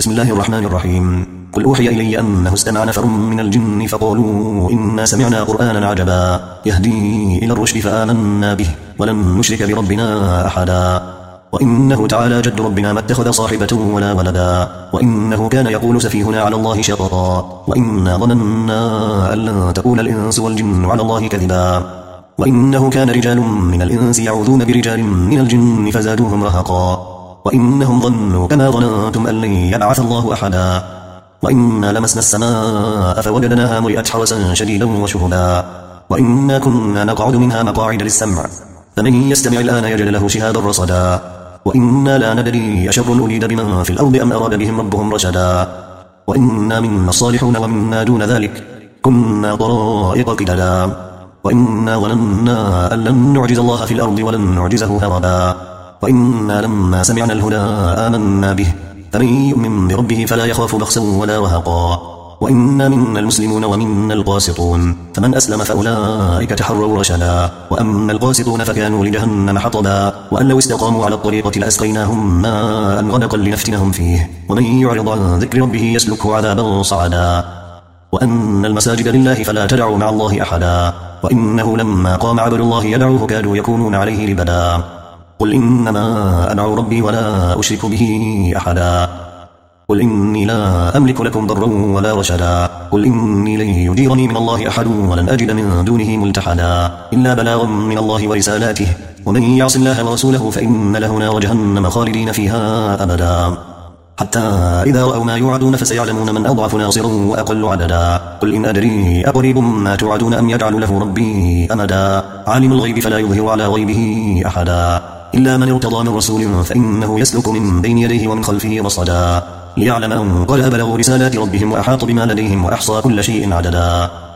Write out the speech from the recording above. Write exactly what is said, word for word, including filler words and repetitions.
بسم الله الرحمن الرحيم. قل أوحي إلي أنه استمع نفر من الجن فقالوا إنا سمعنا قرآنا عجبا يهدي إلى الرشد فآمنا به ولن نشرك بربنا أحدا وإنه تعالى جد ربنا ما اتخذ صاحبة ولا ولدا وإنه كان يقول سفيهنا على الله شططا وإنا ظننا أن لن تقول الإنس والجن على الله كذبا وإنه كان رجال من الإنس يعوذون برجال من الجن فزادوهم رهقا وإنهم ظنوا كما ظننتم أن لن يبعث الله أحدا وإنا لمسنا السماء فوجدناها ملئت حرسا شديدا وشهبا وإنا كنا نقعد منها مقاعد للسمع فمن يستمع الآن يجد له شهابا رصدا وإنا لا ندري أشر أريد بمن في الأرض أم أراد بهم ربهم رشدا وإنا منا الصالحون ومنا دون ذلك كنا طرائق قددا وإنا ظننا أن لن نعجز الله في الأرض ولن نعجزه هربا وإنا لما سمعنا الهدى آمنا به فمن يؤمن بربه فلا يخاف بخسا ولا رهقا وإنا منا المسلمون ومنا القاسطون فمن أسلم فأولئك تحروا رشدا وأما القاسطون فكانوا لجهنم حطبا وأن لو استقاموا على الطريقة لأسقيناهم ماء غدقا لنفتنهم فيه ومن يعرض عن ذكر ربه يسلكه عذابا صعدا وأن المساجد لله فلا تدعوا مع الله أحدا وإنه لما قام عبد الله يدعوه كادوا يكونون عليه لبدا قل إنما أدعو ربي ولا أشرك به أحدا قل إني لا أملك لكم ضرا ولا رشدا قل إني لن يجيرني من الله أحد ولن أجد من دونه ملتحدا إلا بلاغا من الله ورسالاته ومن يعص الله ورسوله فإن له نار جهنم خالدين فيها أبدا حتى إذا رأوا ما يوعدون فسيعلمون من أضعف ناصرا وأقل عددا قل إن أدري أقريب ما توعدون أم يجعل له ربي أمدا عالم الغيب فلا يظهر على غيبه أحدا إلا من ارتضى من رسول فإنه يسلك من بين يديه ومن خلفه رصدا ليعلم أن قد أبلغوا رسالات ربهم وأحاط بما لديهم وأحصى كل شيء عددا